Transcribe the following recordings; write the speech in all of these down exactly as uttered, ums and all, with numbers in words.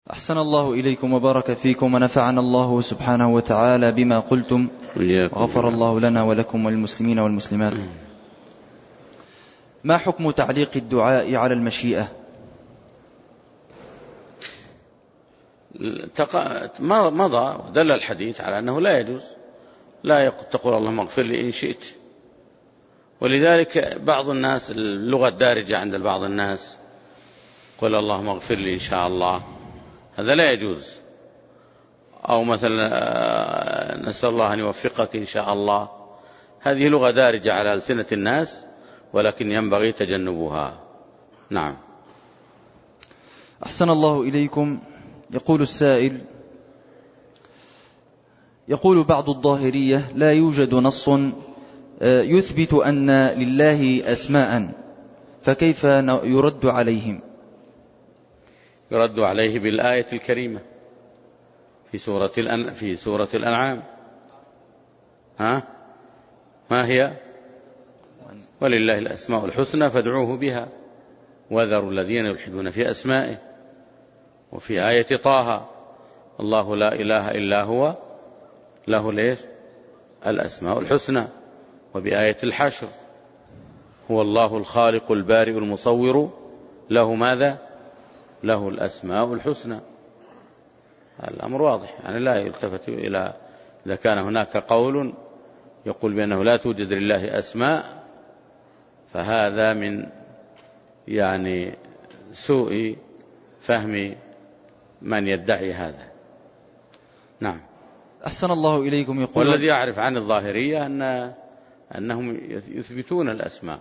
أحسن الله إليكم وبارك فيكم ونفعنا الله سبحانه وتعالى بما قلتم، وغفر الله لنا ولكم والمسلمين والمسلمات. ما حكم تعليق الدعاء على المشيئة؟ مضى دل الحديث على أنه لا يجوز، لا تقول اللهم اغفر لي إن شئت. ولذلك بعض الناس اللغة الدارجة عند بعض الناس قل اللهم اغفر لي إن شاء الله، هذا لا يجوز. أو مثلا نسأل الله أن يوفقك إن شاء الله، هذه لغة دارجة على ألسنة الناس ولكن ينبغي تجنبها. نعم. أحسن الله إليكم. يقول السائل: يقول بعض الظاهرية لا يوجد نص يثبت أن لله أسماء، فكيف يرد عليهم؟ يرد عليه بالآية الكريمة في سورة الأن... في سورة الأنعام. ها ما هي؟ ولله الأسماء الحسنى فادعوه بها وذروا الذين يلحدون في أسمائه. وفي آية طه الله لا إله إلا هو له ليش الأسماء الحسنى. وبآية الحشر هو الله الخالق البارئ المصور له ماذا؟ له الأسماء الحسنى. الأمر واضح، يعني لا يلتفت إلى إذا كان هناك قول يقول بأنه لا توجد لله أسماء، فهذا من يعني سوء فهم من يدعي هذا. نعم. أحسن الله إليكم. يقول والذي أعرف عن الظاهرية أن أنهم يثبتون الأسماء،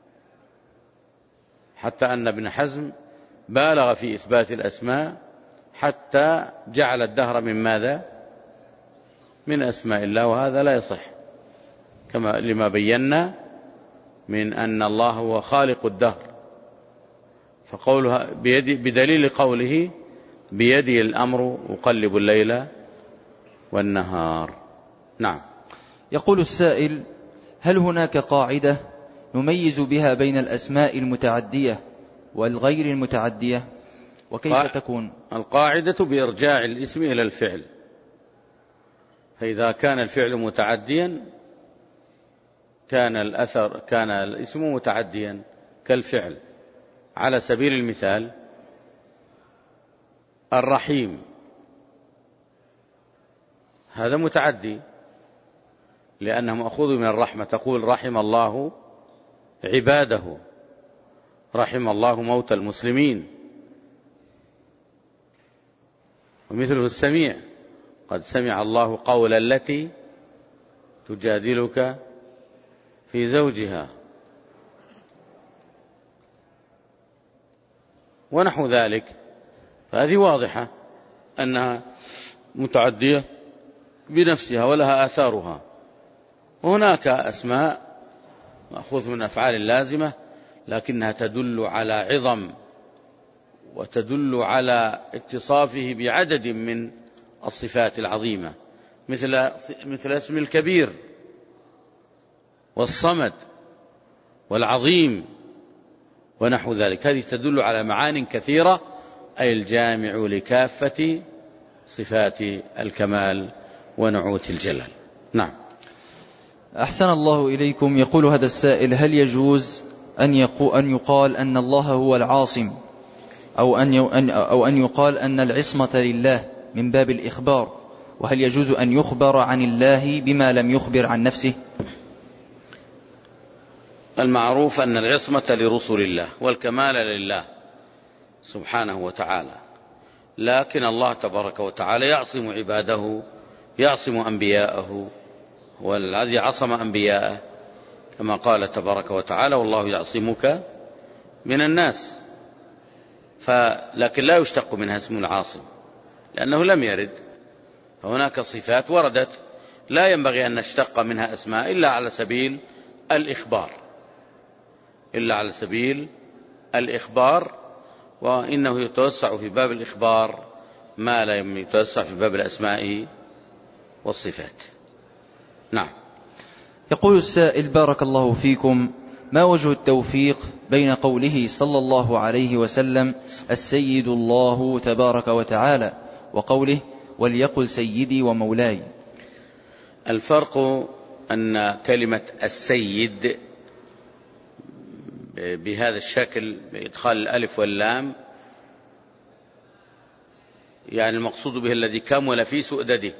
حتى أن ابن حزم بالغ في إثبات الأسماء حتى جعل الدهر من ماذا؟ من أسماء الله، وهذا لا يصح، كما لما بينا من أن الله هو خالق الدهر، فقولها بيدي بدليل قوله بيدي الأمر أقلب الليل والنهار. نعم. يقول السائل: هل هناك قاعدة نميز بها بين الأسماء المتعدية والغير المتعدية، وكيف قا... تكون؟ القاعدة بإرجاع الاسم إلى الفعل، فإذا كان الفعل متعديا كان الأثر كان الاسم متعديا كالفعل. على سبيل المثال الرحيم هذا متعدي لأنه مأخوذ من الرحمة، تقول رحم الله عباده، رحم الله موتى المسلمين. ومثله السميع، قد سمع الله قول التي تجادلك في زوجها، ونحو ذلك. فهذه واضحة أنها متعدية بنفسها ولها آثارها. وهناك أسماء مأخوذ من أفعال اللازمة لكنها تدل على عظم وتدل على اتصافه بعدد من الصفات العظيمة، مثل مثل اسم الكبير والصمد والعظيم ونحو ذلك. هذه تدل على معان كثيرة، أي الجامع لكافة صفات الكمال ونعوت الجلال. نعم. أحسن الله إليكم. يقول هذا السائل: هل يجوز أن يقال أن الله هو العاصم، أو أن أو أن يقال أن العصمة لله من باب الإخبار، وهل يجوز أن يخبر عن الله بما لم يخبر عن نفسه؟ المعروف أن العصمة لرسل الله والكمال لله سبحانه وتعالى، لكن الله تبارك وتعالى يعصم عباده، يعصم أنبياءه، هو الذي عصم أنبياءه كما قال تبارك وتعالى والله يعصمك من الناس. لكن لا يشتق منها اسم العاصم لأنه لم يرد. فهناك صفات وردت لا ينبغي أن نشتق منها أسماء إلا على سبيل الإخبار، إلا على سبيل الإخبار وإنه يتوسع في باب الإخبار ما لا يتوسع في باب الأسماء والصفات. نعم. يقول السائل: بارك الله فيكم، ما وجه التوفيق بين قوله صلى الله عليه وسلم السيد الله تبارك وتعالى وقوله وليقل سيدي ومولاي؟ الفرق أن كلمة السيد بهذا الشكل بإدخال الألف واللام يعني المقصود به الذي كمل في سؤدده،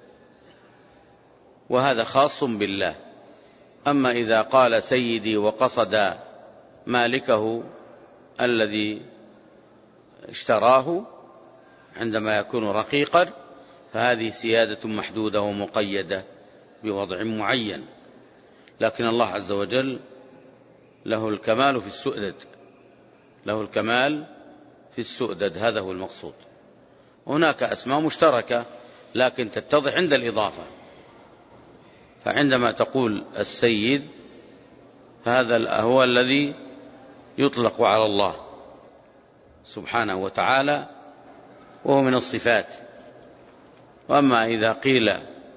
وهذا خاص بالله. أما إذا قال سيدي وقصد مالكه الذي اشتراه عندما يكون رقيقا فهذه سيادة محدودة ومقيدة بوضع معين، لكن الله عز وجل له الكمال في السؤدد، له الكمال في السؤدد، هذا هو المقصود. هناك أسماء مشتركة لكن تتضح عند الإضافة، فعندما تقول السيد فهذا هو الذي يطلق على الله سبحانه وتعالى وهو من الصفات. وأما إذا قيل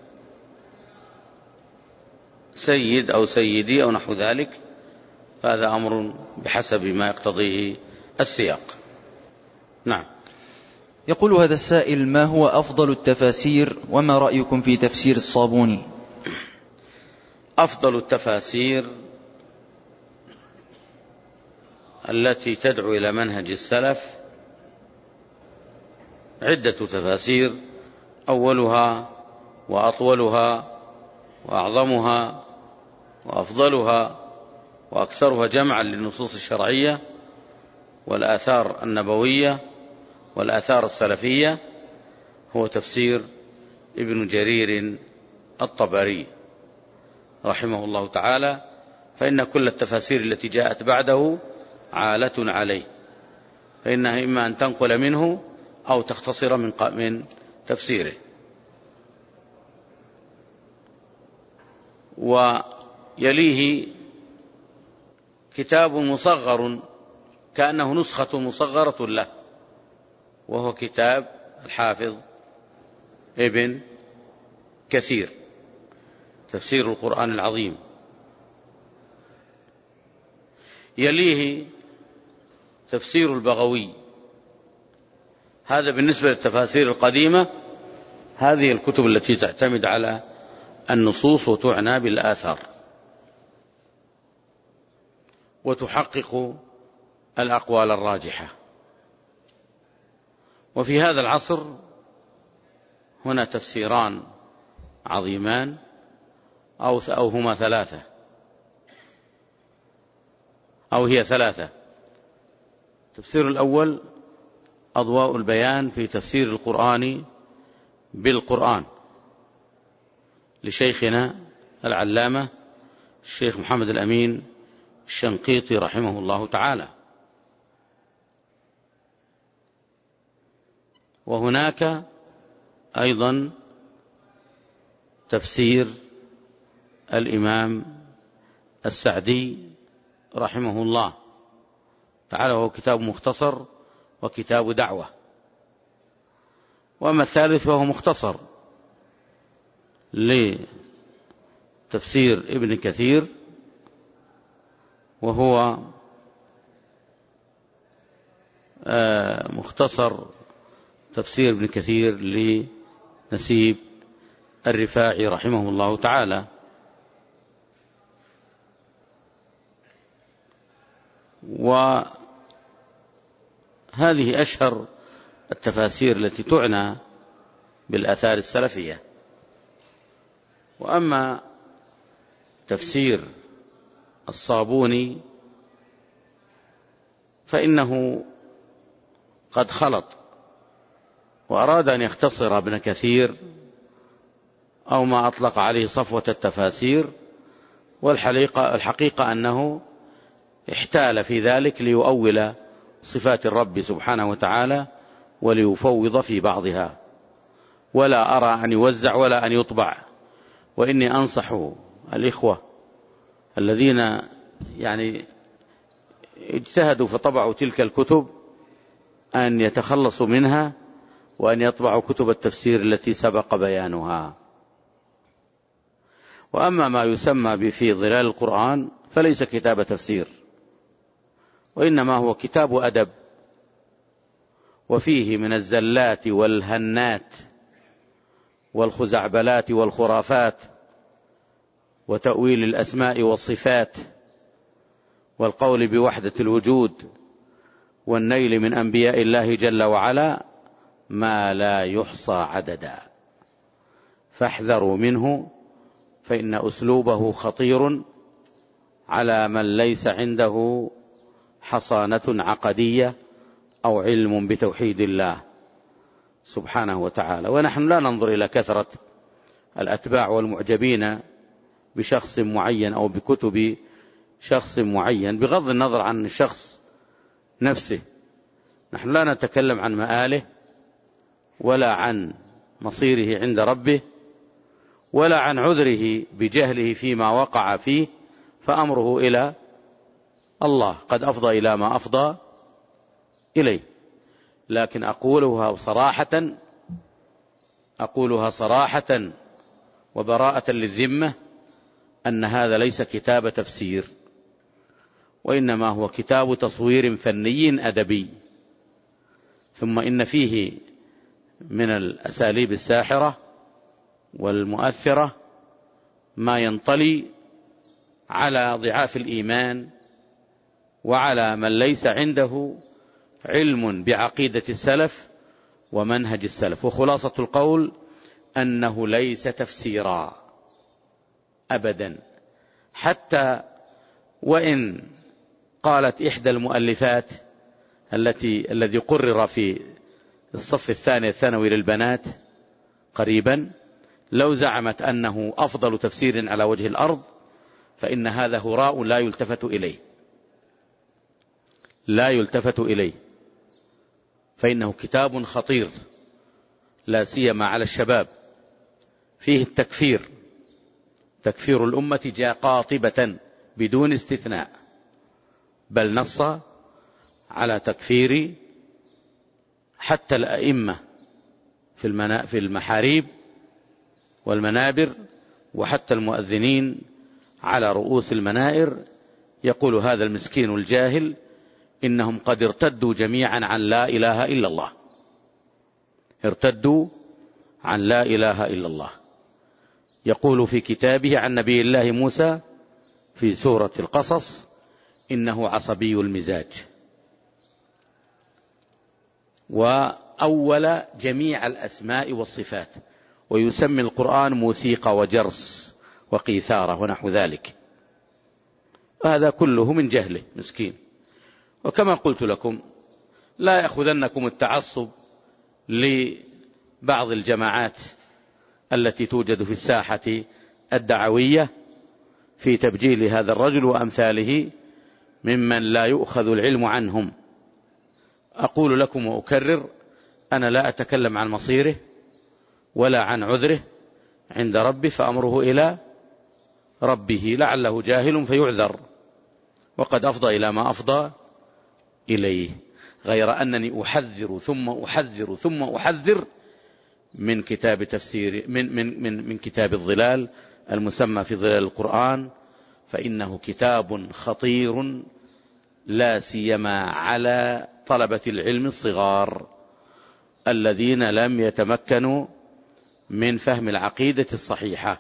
سيد أو سيدي أو نحو ذلك فهذا أمر بحسب ما يقتضيه السياق. نعم. يقول هذا السائل: ما هو أفضل التفاسير وما رأيكم في تفسير الصابوني؟ أفضل التفاسير التي تدعو إلى منهج السلف عدة تفاسير، أولها وأطولها وأعظمها وأفضلها وأكثرها جمعا للنصوص الشرعية والآثار النبوية والآثار السلفية هو تفسير ابن جرير الطبري رحمه الله تعالى، فإن كل التفاسير التي جاءت بعده عالة عليه، فإنها إما أن تنقل منه أو تختصر من من تفسيره. ويليه كتاب مصغر كأنه نسخة مصغرة له، وهو كتاب الحافظ ابن كثير تفسير القرآن العظيم. يليه تفسير البغوي، هذا بالنسبة للتفاسير القديمة، هذه الكتب التي تعتمد على النصوص وتعنى بالآثار وتحقق الأقوال الراجحة. وفي هذا العصر هنا تفسيران عظيمان أو أو هما ثلاثة أو هي ثلاثة. التفسير الأول أضواء البيان في تفسير القرآن بالقرآن لشيخنا العلامة الشيخ محمد الأمين الشنقيطي رحمه الله تعالى. وهناك أيضا تفسير الإمام السعدي رحمه الله تعالى، وهو كتاب مختصر وكتاب دعوة. وأما الثالث وهو مختصر لتفسير ابن كثير، وهو مختصر تفسير ابن كثير لنسيب الرفاعي رحمه الله تعالى. وهذه أشهر التفاسير التي تعنى بالآثار السلفية. وأما تفسير الصابوني فإنه قد خلط وأراد أن يختصر ابن كثير أو ما أطلق عليه صفوة التفاسير، والحقيقة الحقيقة أنه احتال في ذلك ليؤول صفات الرب سبحانه وتعالى وليفوض في بعضها، ولا أرى أن يوزع ولا أن يطبع. وإني أنصح الإخوة الذين يعني اجتهدوا فطبعوا تلك الكتب أن يتخلصوا منها وأن يطبعوا كتب التفسير التي سبق بيانها. وأما ما يسمى في ظلال القرآن فليس كتاب تفسير، وإنما هو كتاب أدب، وفيه من الزلات والهنات والخزعبلات والخرافات وتأويل الأسماء والصفات والقول بوحدة الوجود والنيل من أنبياء الله جل وعلا ما لا يحصى عددا، فاحذروا منه فإن أسلوبه خطير على من ليس عنده حصانة عقدية أو علم بتوحيد الله سبحانه وتعالى. ونحن لا ننظر إلى كثرة الأتباع والمعجبين بشخص معين أو بكتب شخص معين بغض النظر عن الشخص نفسه. نحن لا نتكلم عن مآله ولا عن مصيره عند ربه ولا عن عذره بجهله فيما وقع فيه، فأمره إلى الله، قد أفضى إلى ما أفضى إليه. لكن أقولها صراحة أقولها صراحة وبراءة للذمة أن هذا ليس كتاب تفسير، وإنما هو كتاب تصوير فني أدبي. ثم إن فيه من الأساليب الساحرة والمؤثرة ما ينطلي على ضعاف الإيمان وعلى من ليس عنده علم بعقيدة السلف ومنهج السلف. وخلاصة القول أنه ليس تفسيرا أبدا، حتى وإن قالت إحدى المؤلفات التي الذي قرر في الصف الثاني الثانوي للبنات قريبا، لو زعمت أنه أفضل تفسير على وجه الأرض فإن هذا هراء لا يلتفت إليه لا يلتفت إليه فإنه كتاب خطير لا سيما على الشباب، فيه التكفير، تكفير الأمة جاء قاطبة بدون استثناء، بل نص على تكفير حتى الأئمة في المحاريب والمنابر، وحتى المؤذنين على رؤوس المنائر. يقول هذا المسكين الجاهل إنهم قد ارتدوا جميعا عن لا إله إلا الله، ارتدوا عن لا إله إلا الله. يقول في كتابه عن نبي الله موسى في سورة القصص إنه عصبي المزاج، وأول جميع الأسماء والصفات، ويسمي القرآن موسيقى وجرس وقيثارة ونحو ذلك. هذا كله من جهله مسكين. وكما قلت لكم لا يأخذنكم التعصب لبعض الجماعات التي توجد في الساحة الدعوية في تبجيل هذا الرجل وأمثاله ممن لا يؤخذ العلم عنهم. أقول لكم وأكرر، أنا لا أتكلم عن مصيره ولا عن عذره عند ربي، فأمره إلى ربه، لعله جاهل فيعذر وقد أفضى إلى ما أفضى إليه. غير أنني أحذر ثم أحذر ثم أحذر من كتاب تفسير من من من من كتاب الظلال المسمى في ظلال القرآن، فإنه كتاب خطير لا سيما على طلبة العلم الصغار الذين لم يتمكنوا من فهم العقيدة الصحيحة.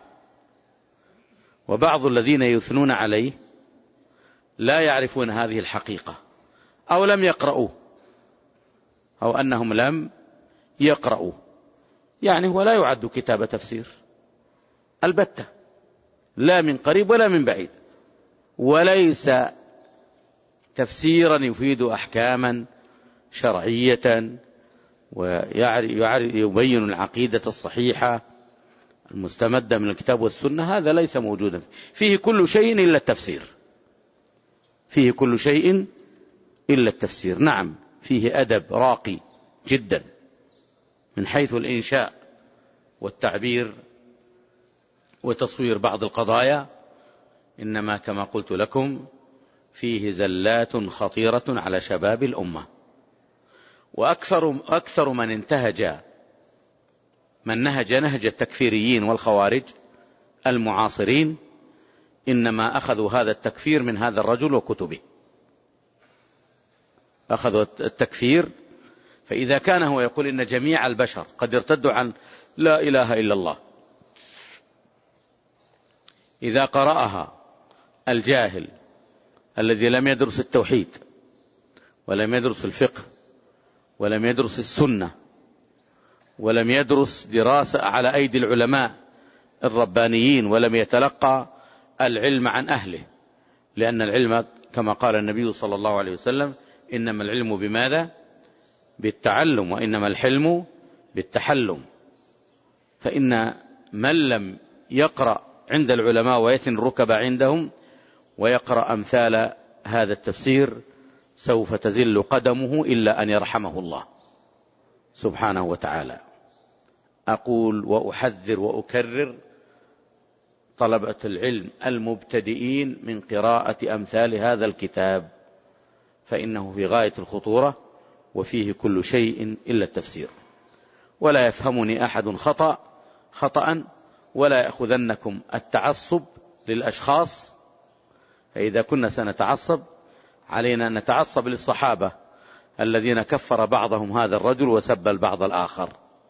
وبعض الذين يثنون عليه لا يعرفون هذه الحقيقة أو لم يقرأوا أو أنهم لم يقرأوا، يعني هو لا يعد كتاب تفسير البتة، لا من قريب ولا من بعيد، وليس تفسيرا يفيد أحكاما شرعية ويبين العقيدة الصحيحة المستمدة من الكتاب والسنة. هذا ليس موجودا فيه كل شيء إلا التفسير، فيه كل شيء إلا التفسير. نعم فيه أدب راقي جدا من حيث الإنشاء والتعبير وتصوير بعض القضايا، إنما كما قلت لكم فيه زلات خطيرة على شباب الأمة. وأكثر أكثر من انتهج من نهج نهج التكفيريين والخوارج المعاصرين إنما أخذوا هذا التكفير من هذا الرجل وكتبه، أخذوا التكفير. فإذا كان هو يقول إن جميع البشر قد ارتدوا عن لا إله إلا الله، إذا قرأها الجاهل الذي لم يدرس التوحيد ولم يدرس الفقه ولم يدرس السنة ولم يدرس دراسة على أيدي العلماء الربانيين ولم يتلقى العلم عن أهله، لأن العلم كما قال النبي صلى الله عليه وسلم إنما العلم بماذا؟ بالتعلم، وإنما الحلم بالتحلم. فإن من لم يقرأ عند العلماء ويثن الركب عندهم ويقرأ أمثال هذا التفسير سوف تزل قدمه إلا أن يرحمه الله سبحانه وتعالى. أقول وأحذر وأكرر طلبة العلم المبتدئين من قراءة أمثال هذا الكتاب، فإنه في غاية الخطورة وفيه كل شيء إلا التفسير. ولا يفهمني أحد خطأ خطأ ولا يأخذنكم التعصب للأشخاص، فإذا كنا سنتعصب علينا أن نتعصب للصحابة الذين كفر بعضهم هذا الرجل وسب البعض الآخر،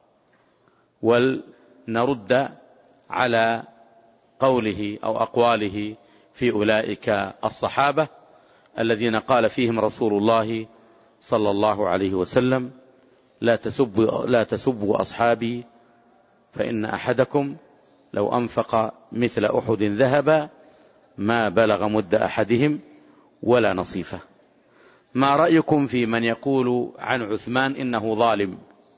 ولنرد على قوله أو أقواله في أولئك الصحابة الذين قال فيهم رسول الله صلى الله عليه وسلم لا تسبوا, لا تسبوا أصحابي فإن أحدكم لو أنفق مثل أحد ذهبا ما بلغ مد أحدهم ولا نصيفه. ما رأيكم في من يقول عن عثمان إنه ظالم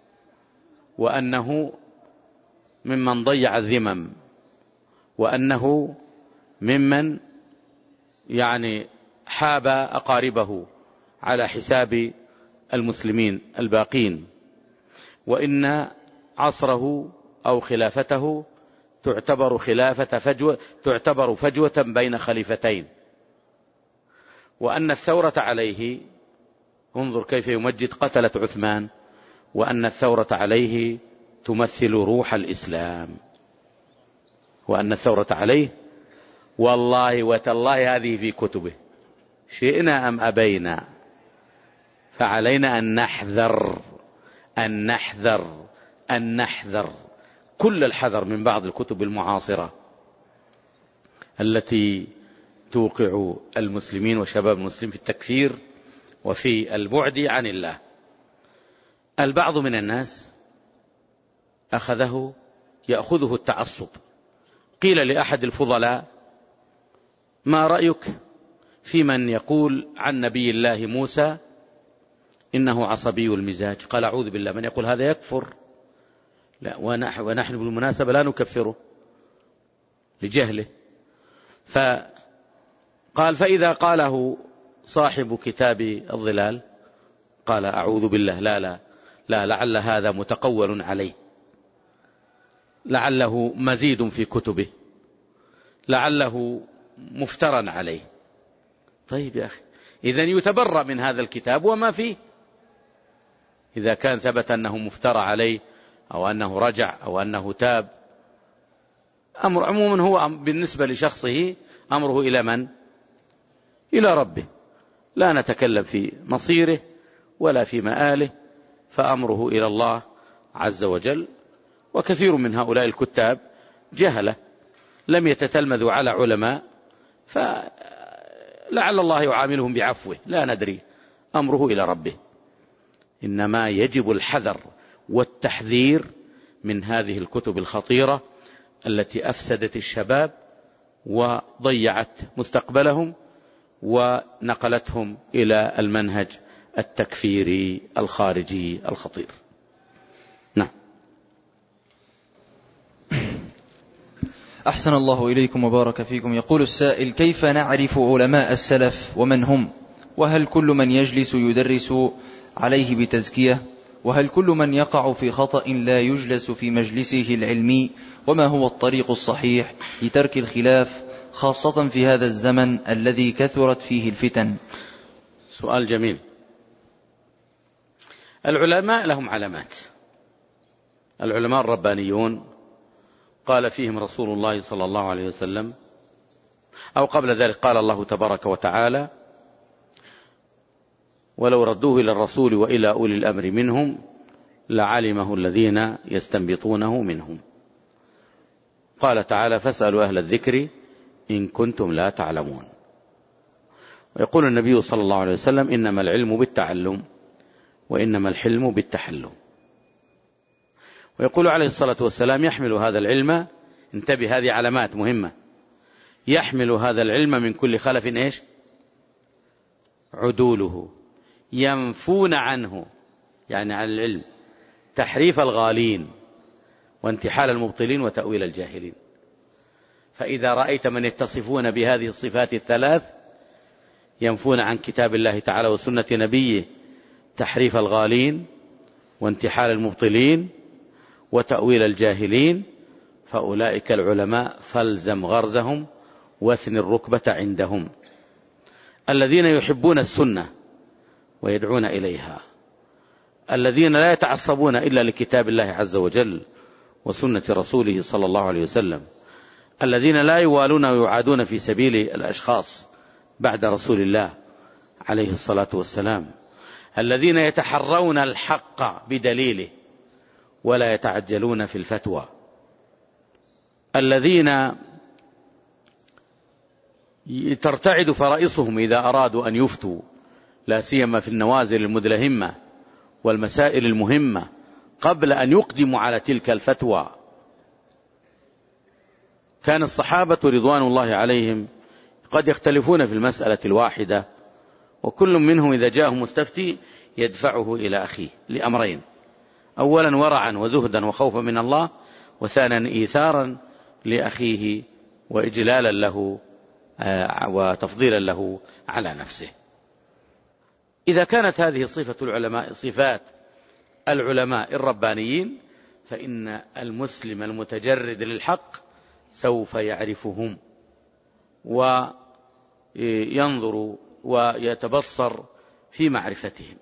وأنه ممن ضيع الذمم وأنه ممن يعني حاب أقاربه على حساب المسلمين الباقين، وإن عصره أو خلافته تعتبر خلافة فجوة تعتبر فجوة بين خليفتين، وأن الثورة عليه انظر كيف يمجد قتلة عثمان، وأن الثورة عليه تمثل روح الإسلام، وأن الثورة عليه والله وتالله هذه في كتبه شئنا أم أبينا، فعلينا أن نحذر أن نحذر أن نحذر كل الحذر من بعض الكتب المعاصرة التي توقع المسلمين وشباب المسلمين في التكفير وفي البعد عن الله. البعض من الناس أخذه يأخذه التعصب. قيل لأحد الفضلاء ما رأيك في من يقول عن نبي الله موسى إنه عصبي المزاج؟ قال أعوذ بالله، من يقول هذا يكفر. لا، ونحن بالمناسبة لا نكفره لجهله. فقال فإذا قاله صاحب كتاب الظلال قال أعوذ بالله، لا لا لا لعل هذا متقول عليه، لعله مزيد في كتبه، لعله مفترى عليه. طيب يا أخي، إذن يتبرأ من هذا الكتاب وما فيه. إذا كان ثبت أنه مفترى عليه أو أنه رجع أو أنه تاب، أمر عموما هو بالنسبة لشخصه أمره إلى من؟ إلى ربه، لا نتكلم في مصيره ولا في مآله، فأمره إلى الله عز وجل. وكثير من هؤلاء الكتاب جهلة لم يتتلمذوا على علماء، فلعل الله يعاملهم بعفوه، لا ندري، أمره إلى ربه. إنما يجب الحذر والتحذير من هذه الكتب الخطيرة التي أفسدت الشباب وضيعت مستقبلهم ونقلتهم إلى المنهج التكفيري الخارجي الخطير. نعم. أحسن الله إليكم وبارك فيكم. يقول السائل: كيف نعرف علماء السلف ومن هم؟ وهل كل من يجلس يدرس عليه بتزكية؟ وهل كل من يقع في خطأ لا يجلس في مجلسه العلمي؟ وما هو الطريق الصحيح لترك الخلاف خاصة في هذا الزمن الذي كثرت فيه الفتن؟ سؤال جميل. العلماء لهم علامات، العلماء الربانيون قال فيهم رسول الله صلى الله عليه وسلم، أو قبل ذلك قال الله تبارك وتعالى: ولو ردوه إلى الرسول وإلى أولي الأمر منهم لعلمه الذين يستنبطونه منهم. قال تعالى: فاسألوا أهل الذكر إن كنتم لا تعلمون. ويقول النبي صلى الله عليه وسلم: إنما العلم بالتعلم وإنما الحلم بالتحلم. ويقول عليه الصلاة والسلام: يحمل هذا العلم، انتبه هذه علامات مهمة، يحمل هذا العلم من كل خلف إيش؟ عدوله، ينفون عنه، يعني عن العلم، تحريف الغالين وانتحال المبطلين وتأويل الجاهلين. فإذا رأيت من يتصفون بهذه الصفات الثلاث، ينفون عن كتاب الله تعالى وسنة نبيه تحريف الغالين وانتحال المبطلين وتأويل الجاهلين، فأولئك العلماء فالزم غرزهم واثن الركبة عندهم، الذين يحبون السنة ويدعون إليها، الذين لا يتعصبون إلا لكتاب الله عز وجل وسنة رسوله صلى الله عليه وسلم، الذين لا يوالون ويعادون في سبيل الأشخاص بعد رسول الله عليه الصلاة والسلام، الذين يتحرون الحق بدليله ولا يتعجلون في الفتوى، الذين ترتعد فرائصهم إذا أرادوا أن يفتوا، لا سيما في النوازل المدلهمة والمسائل المهمة، قبل أن يقدموا على تلك الفتوى. كان الصحابة رضوان الله عليهم قد يختلفون في المسألة الواحدة، وكل منهم إذا جاءه مستفتي يدفعه إلى أخيه لأمرين: أولا ورعا وزهدا وخوفا من الله، وثانيا إيثارا لأخيه وإجلالا له وتفضيلا له على نفسه. إذا كانت هذه صفة العلماء صفات العلماء الربانيين، فإن المسلم المتجرد للحق سوف يعرفهم وينظر ويتبصر في معرفتهم.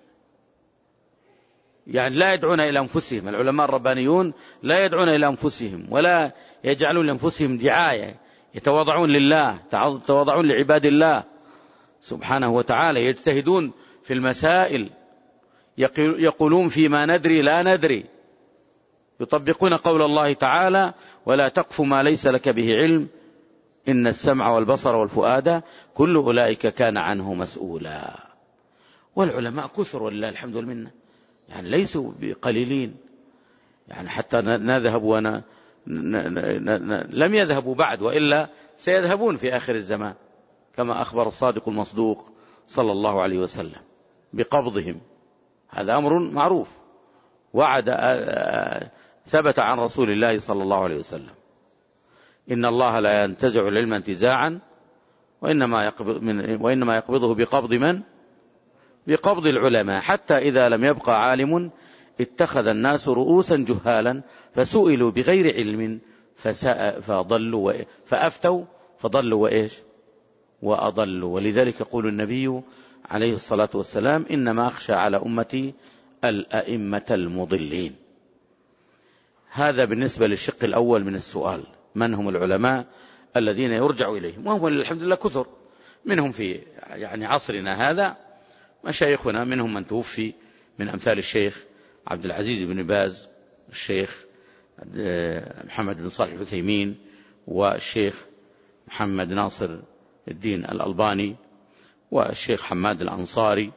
يعني لا يدعون إلى أنفسهم، العلماء الربانيون لا يدعون إلى أنفسهم ولا يجعلون لأنفسهم دعاية، يتواضعون لله، يتواضعون لعباد الله سبحانه وتعالى، يجتهدون في المسائل، يقولون فيما ندري لا ندري، يطبقون قول الله تعالى: ولا تقف ما ليس لك به علم إن السمع والبصر والفؤاد كل أولئك كان عنه مسؤولا. والعلماء كثر ولله الحمد والمنة، يعني ليسوا بقليلين، يعني حتى نذهب ونا لم يذهبوا بعد، وإلا سيذهبون في آخر الزمان، كما أخبر الصادق المصدوق صلى الله عليه وسلم بقبضهم. هذا أمر معروف، وعد ثبت عن رسول الله صلى الله عليه وسلم: إن الله لا ينتزع العلم انتزاعا وإنما يقبض من وإنما يقبضه بقبض من؟ بقبض العلماء، حتى إذا لم يبقى عالم اتخذ الناس رؤوسا جهالا فسئلوا بغير علم فضلوا فأفتوا فضلوا وإيش وأضلوا. ولذلك يقول النبي عليه الصلاة والسلام: إنما أخشى على أمتي الأئمة المضلين. هذا بالنسبة للشق الأول من السؤال: من هم العلماء الذين يرجع إليهم؟ وهم الحمد لله كثر، منهم في يعني عصرنا هذا مشايخنا، منهم من توفي من أمثال الشيخ عبد العزيز بن باز، الشيخ محمد بن صالح العثيمين، والشيخ محمد ناصر الدين الألباني، والشيخ حماد الأنصاري،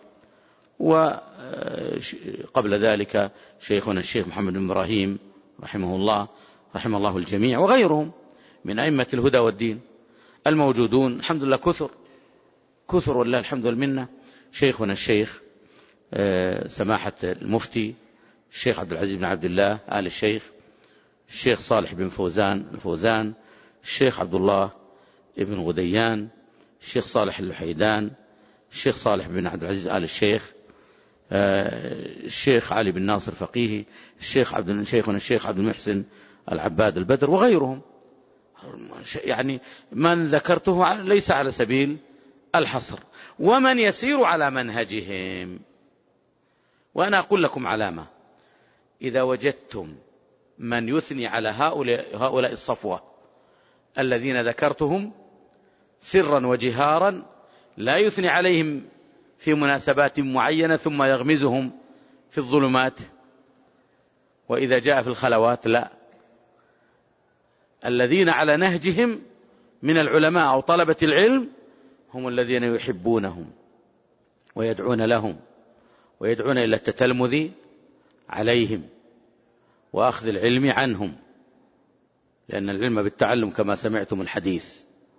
وقبل ذلك شيخنا الشيخ محمد بن إبراهيم رحمه الله رحمه الله الجميع، وغيرهم من أئمة الهدى والدين الموجودون الحمد لله كثر كثر والله الحمد والمنة. شيخنا الشيخ سماحة المفتي الشيخ عبد العزيز بن عبد الله آل الشيخ، الشيخ صالح بن فوزان الفوزان، الشيخ عبد الله بن غديان، الشيخ صالح اللحيدان، الشيخ صالح بن عبد العزيز آل الشيخ، الشيخ علي بن ناصر فقيهي، الشيخ عبد شيخنا الشيخ عبد المحسن العباد البدر، وغيرهم. يعني من ذكرته ليس على سبيل الحصر، ومن يسير على منهجهم. وأنا أقول لكم علامة: إذا وجدتم من يثني على هؤلاء, هؤلاء الصفوة الذين ذكرتهم سرا وجهارا، لا يثني عليهم في مناسبات معينة ثم يغمزهم في الظلمات وإذا جاء في الخلوات، لا، الذين على نهجهم من العلماء أو طلبة العلم هم الذين يحبونهم ويدعون لهم ويدعون إلى التتلمذ عليهم وأخذ العلم عنهم، لأن العلم بالتعلم كما سمعتم الحديث.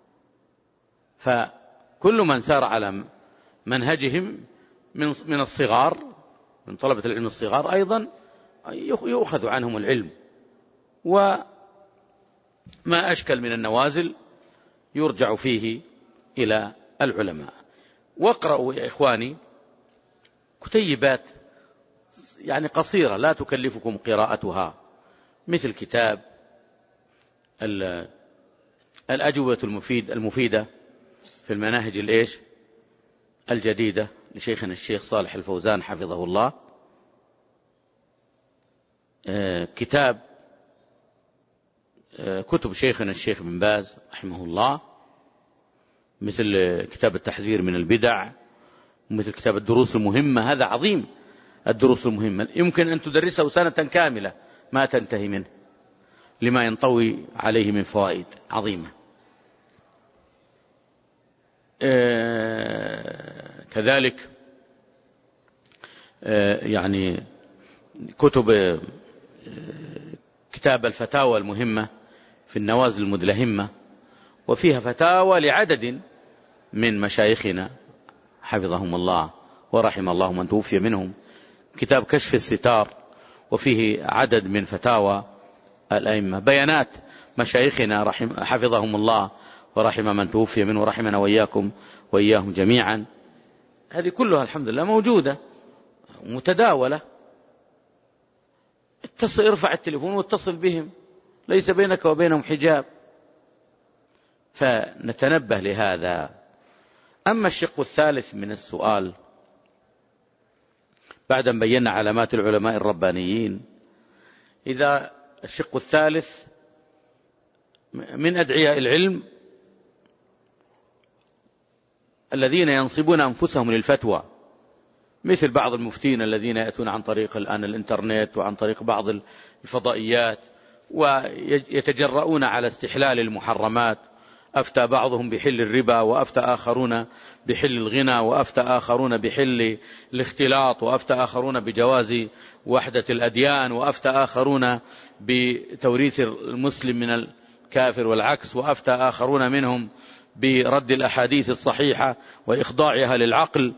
فكل من سار على منهجهم من الصغار، من طلبة العلم الصغار أيضا يؤخذ عنهم العلم، وما أشكل من النوازل يرجع فيه إلى العلماء. واقرأوا يا إخواني كتيبات يعني قصيرة لا تكلفكم قراءتها، مثل كتاب الأجوبة المفيد المفيدة في المناهج الإيش الجديدة لشيخنا الشيخ صالح الفوزان حفظه الله، كتاب كتب شيخنا الشيخ بن باز رحمه الله، مثل كتاب التحذير من البدع، مثل كتاب الدروس المهمة. هذا عظيم، الدروس المهمة يمكن أن تدرسه سنة كاملة ما تنتهي منه لما ينطوي عليه من فوائد عظيمة. كذلك يعني كتب كتاب الفتاوى المهمة في النوازل المدلهمة، وفيها فتاوى لعدد من مشايخنا حفظهم الله ورحم الله من توفي منهم. كتاب كشف الستار وفيه عدد من فتاوى الأئمة، بيانات مشايخنا رحم حفظهم الله ورحم من توفي منه ورحمنا وإياكم وإياهم جميعا. هذه كلها الحمد لله موجودة متداولة. اتصل، ارفع التليفون واتصل بهم، ليس بينك وبينهم حجاب. فنتنبه لهذا. أما الشق الثالث من السؤال بعد أن بينا علامات العلماء الربانيين، إذا الشق الثالث من أدعياء العلم الذين ينصبون أنفسهم للفتوى، مثل بعض المفتين الذين يأتون عن طريق الآن الإنترنت وعن طريق بعض الفضائيات ويتجرؤون على استحلال المحرمات. أفتى بعضهم بحل الربا، وأفتى آخرون بحل الغنى، وأفتى آخرون بحل الاختلاط، وأفتى آخرون بجواز وحدة الأديان، وأفتى آخرون بتوريث المسلم من الكافر والعكس، وأفتى آخرون منهم برد الأحاديث الصحيحة وإخضاعها للعقل،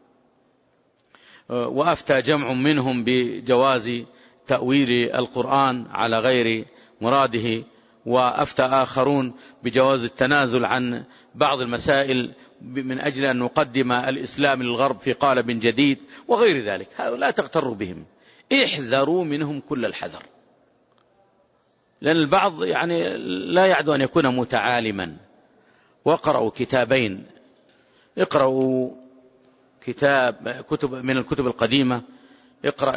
وأفتى جمع منهم بجواز تأويل القرآن على غير مراده، وأفتى آخرون بجواز التنازل عن بعض المسائل من أجل أن نقدم الإسلام للغرب في قالب جديد وغير ذلك. لا تغتروا بهم، احذروا منهم كل الحذر، لأن البعض يعني لا يعدو أن يكون متعالما. واقرأوا كتابين، اقرأوا كتاب كتب من الكتب القديمة، اقرأ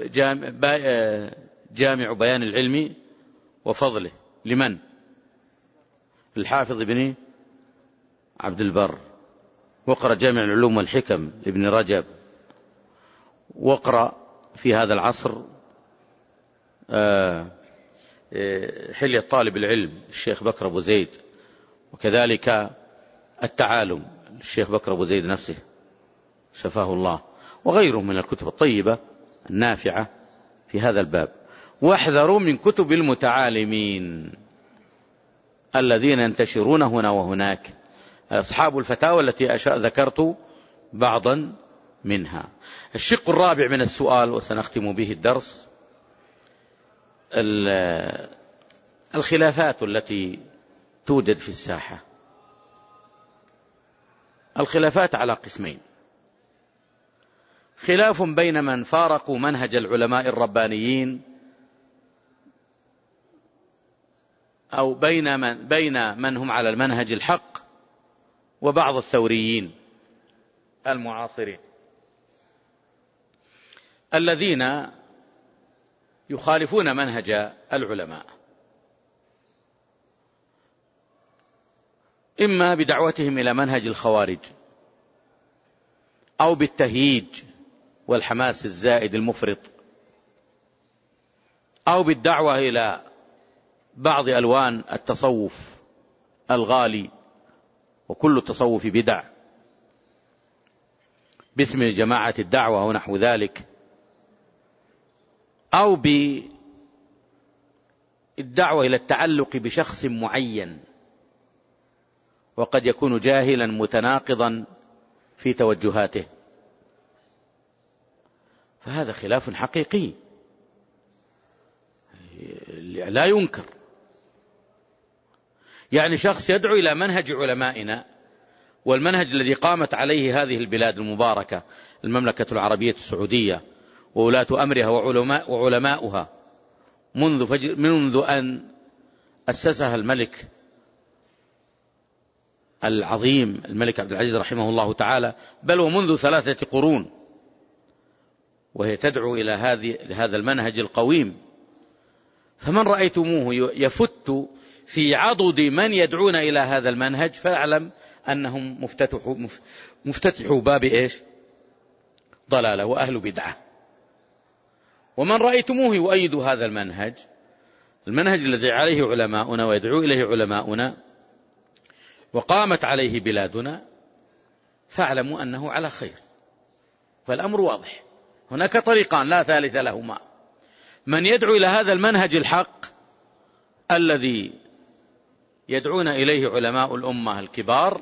جامع بيان العلم وفضله لمن؟ الحافظ ابن عبد البر. واقرأ جامع العلوم والحكم لابن رجب. واقرأ في هذا العصر حلية طالب العلم الشيخ بكر أبو زيد، وكذلك التعالم الشيخ بكر أبو زيد نفسه شفاه الله، وغيره من الكتب الطيبة النافعة في هذا الباب. واحذروا من كتب المتعالمين الذين ينتشرون هنا وهناك، أصحاب الفتاوى التي ذكرت بعضا منها. الشق الرابع من السؤال وسنختم به الدرس، الخلافات التي توجد في الساحة. الخلافات على قسمين: خلاف بين من فارقوا منهج العلماء الربانيين، أو بين من, بين من هم على المنهج الحق، وبعض الثوريين المعاصرين الذين يخالفون منهج العلماء، إما بدعوتهم إلى منهج الخوارج، أو بالتهييج والحماس الزائد المفرط، أو بالدعوة إلى بعض ألوان التصوف الغالي، وكل التصوف بدع باسم جماعة الدعوة ونحو ذلك، أو بالدعوة إلى التعلق بشخص معين وقد يكون جاهلا متناقضا في توجهاته، فهذا خلاف حقيقي لا ينكر. يعني شخص يدعو إلى منهج علمائنا، والمنهج الذي قامت عليه هذه البلاد المباركة، المملكة العربية السعودية وولاة أمرها وعلماء وعلماؤها منذ, فجر منذ أن أسسها الملك العظيم الملك عبد العزيز رحمه الله تعالى، بل ومنذ ثلاثة قرون، وهي تدعو إلى هذا المنهج القويم. فمن رأيتموه يفت في عضد من يدعون إلى هذا المنهج فاعلم أنهم مفتتحوا, مفتتحوا باب إيش؟ ضلالة وأهل بدعة. ومن رأيتموه يؤيد هذا المنهج، المنهج الذي عليه علماؤنا ويدعو إليه علماؤنا وقامت عليه بلادنا، فاعلموا أنه على خير. فالأمر واضح، هناك طريقان لا ثالث لهما: من يدعو إلى هذا المنهج الحق الذي يدعون إليه علماء الأمة الكبار،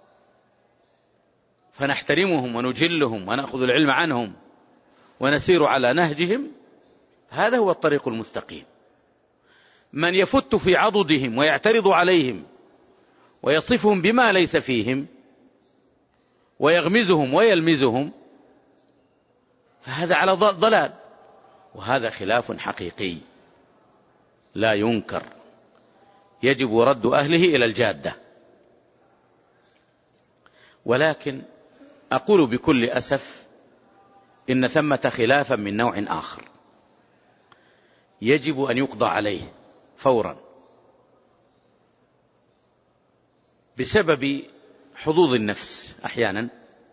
فنحترمهم ونجلهم ونأخذ العلم عنهم ونسير على نهجهم، هذا هو الطريق المستقيم. من يفت في عضدهم ويعترض عليهم ويصفهم بما ليس فيهم ويغمزهم ويلمزهم، فهذا على ضلال، وهذا خلاف حقيقي لا ينكر، يجب رد أهله إلى الجادة. ولكن أقول بكل أسف إن ثمة خلافا من نوع آخر يجب أن يقضى عليه فورا بسبب حظوظ النفس أحيانا،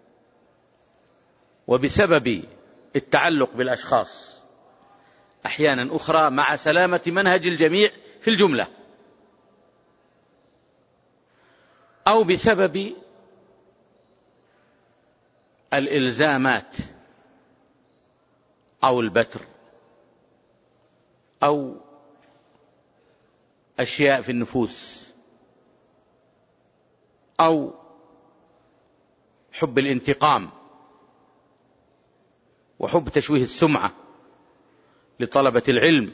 وبسبب التعلق بالأشخاص أحيانا أخرى، مع سلامة منهج الجميع في الجملة، أو بسبب الإلزامات أو البتر أو أشياء في النفوس أو حب الانتقام وحب تشويه السمعة لطلبة العلم.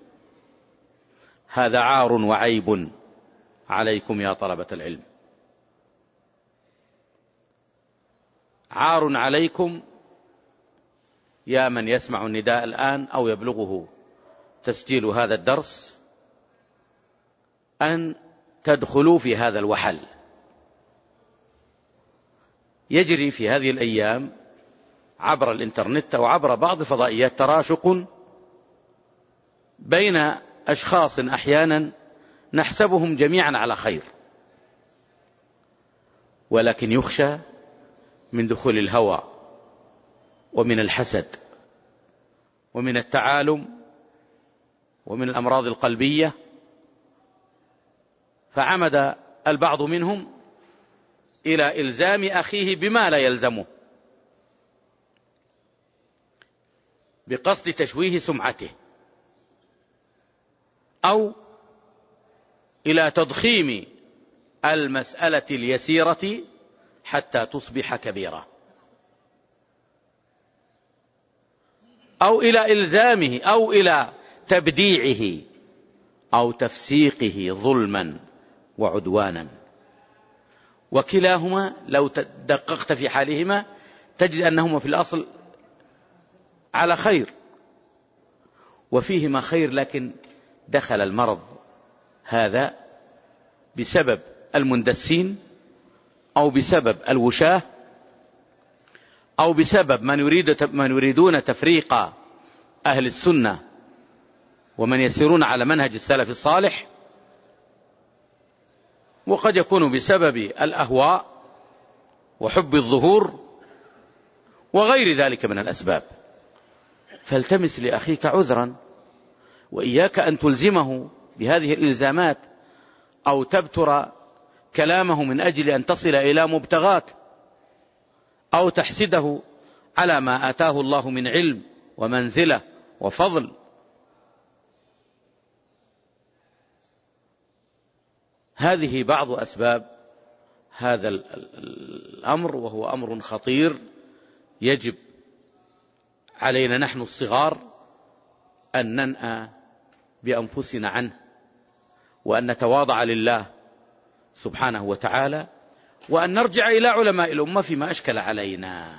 هذا عار وعيب عليكم يا طلبة العلم، عار عليكم يا من يسمع النداء الآن أو يبلغه تسجيل هذا الدرس أن تدخلوا في هذا الوحل. يجري في هذه الأيام عبر الإنترنت أو عبر بعض فضائيات تراشق بين أشخاص أحيانا نحسبهم جميعا على خير، ولكن يخشى من دخول الهوى ومن الحسد ومن التعالم ومن الأمراض القلبية، فعمد البعض منهم إلى إلزام أخيه بما لا يلزمه بقصد تشويه سمعته، أو إلى تضخيم المسألة اليسيرة حتى تصبح كبيرة، أو إلى إلزامه أو إلى تبديعه أو تفسيقه ظلما وعدوانا. وكلاهما لو دققت في حالهما تجد أنهما في الأصل على خير وفيهما خير، لكن دخل المرض هذا بسبب المندسين أو بسبب الوشاة أو بسبب من يريد من يريدون تفريق أهل السنة ومن يسيرون على منهج السلف الصالح، وقد يكون بسبب الأهواء وحب الظهور وغير ذلك من الأسباب. فالتمس لأخيك عذرا، وإياك أن تلزمه بهذه الإلزامات أو تبتر كلامه من أجل أن تصل إلى مبتغاك، أو تحسده على ما آتاه الله من علم ومنزلة وفضل. هذه بعض أسباب هذا الأمر، وهو أمر خطير يجب علينا نحن الصغار أن ننأى بأنفسنا عنه، وأن نتواضع لله سبحانه وتعالى، وأن نرجع إلى علماء الأمة فيما أشكل علينا.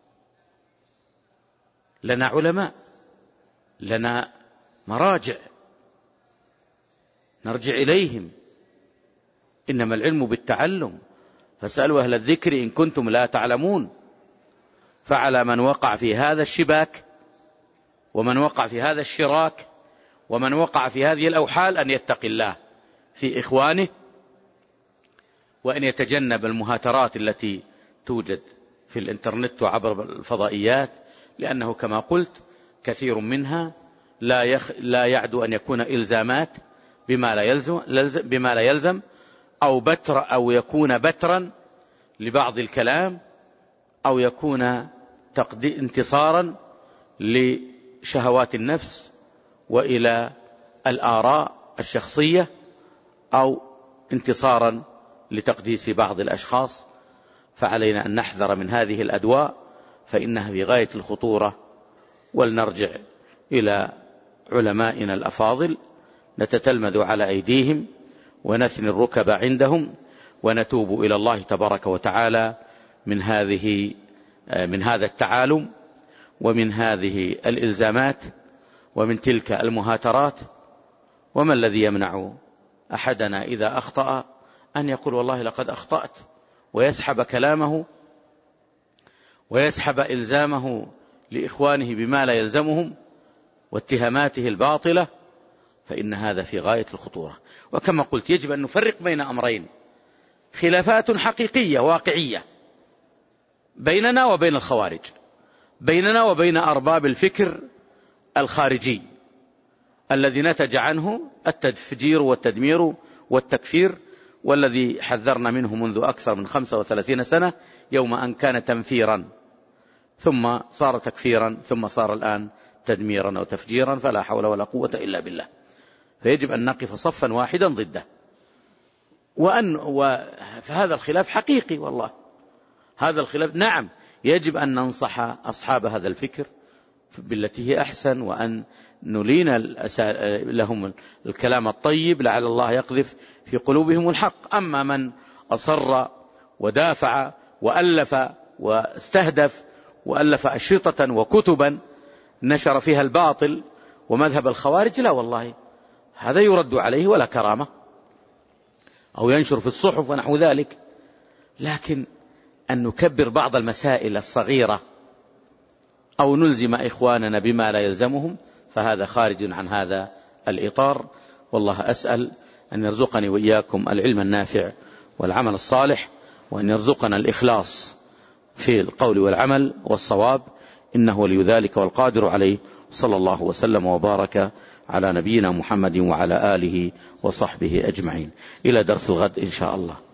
لنا علماء، لنا مراجع نرجع إليهم. إنما العلم بالتعلم، فاسألوا أهل الذكر إن كنتم لا تعلمون. فعلى من وقع في هذا الشباك، ومن وقع في هذا الشراك، ومن وقع في هذه الأوحال أن يتقي الله في إخوانه، وأن يتجنب المهاترات التي توجد في الإنترنت وعبر الفضائيات، لأنه كما قلت كثير منها لا, يخ... لا يعدو أن يكون إلزامات بما لا يلزم, بما لا يلزم أو بتر أو يكون بترا لبعض الكلام، أو يكون تقدي انتصارا لشهوات النفس وإلى الآراء الشخصية، أو انتصارا لتقديس بعض الأشخاص. فعلينا أن نحذر من هذه الأدواء، فإنها في غاية الخطورة. ولنرجع إلى علمائنا الأفاضل، نتتلمذ على أيديهم ونثني الركب عندهم، ونتوب إلى الله تبارك وتعالى من هذه من هذا التعالم، ومن هذه الإلزامات، ومن تلك المهاترات. وما الذي يمنع أحدنا إذا أخطأ أن يقول والله لقد أخطأت، ويسحب كلامه ويسحب إلزامه لإخوانه بما لا يلزمهم واتهاماته الباطلة؟ فإن هذا في غاية الخطورة. وكما قلت يجب أن نفرق بين أمرين: خلافات حقيقية واقعية بيننا وبين الخوارج، بيننا وبين أرباب الفكر الخارجي الذي نتج عنه التفجير والتدمير والتكفير، والذي حذرنا منه منذ أكثر من خمسة وثلاثين سنة، يوم أن كان تنفيرا ثم صار تكفيرا ثم صار الآن تدميرا أو تفجيرا، فلا حول ولا قوة إلا بالله. فيجب أن نقف صفا واحدا ضده. وأن و... فهذا الخلاف حقيقي والله، هذا الخلاف نعم يجب أن ننصح أصحاب هذا الفكر بالتي هي أحسن، وأن نلين لهم الكلام الطيب لعل الله يقذف في قلوبهم الحق. أما من أصر ودافع وألف واستهدف وألف أشرطة وكتبا نشر فيها الباطل ومذهب الخوارج، لا والله هذا يرد عليه ولا كرامة، أو ينشر في الصحف ونحو ذلك. لكن أن نكبر بعض المسائل الصغيرة أو نلزم إخواننا بما لا يلزمهم، فهذا خارج عن هذا الإطار. والله أسأل أن يرزقني وإياكم العلم النافع والعمل الصالح، وأن يرزقنا الإخلاص في القول والعمل والصواب، إنه ولي ذلك والقادر عليه. صلى الله وسلم وبارك على نبينا محمد وعلى آله وصحبه أجمعين. إلى درس الغد إن شاء الله.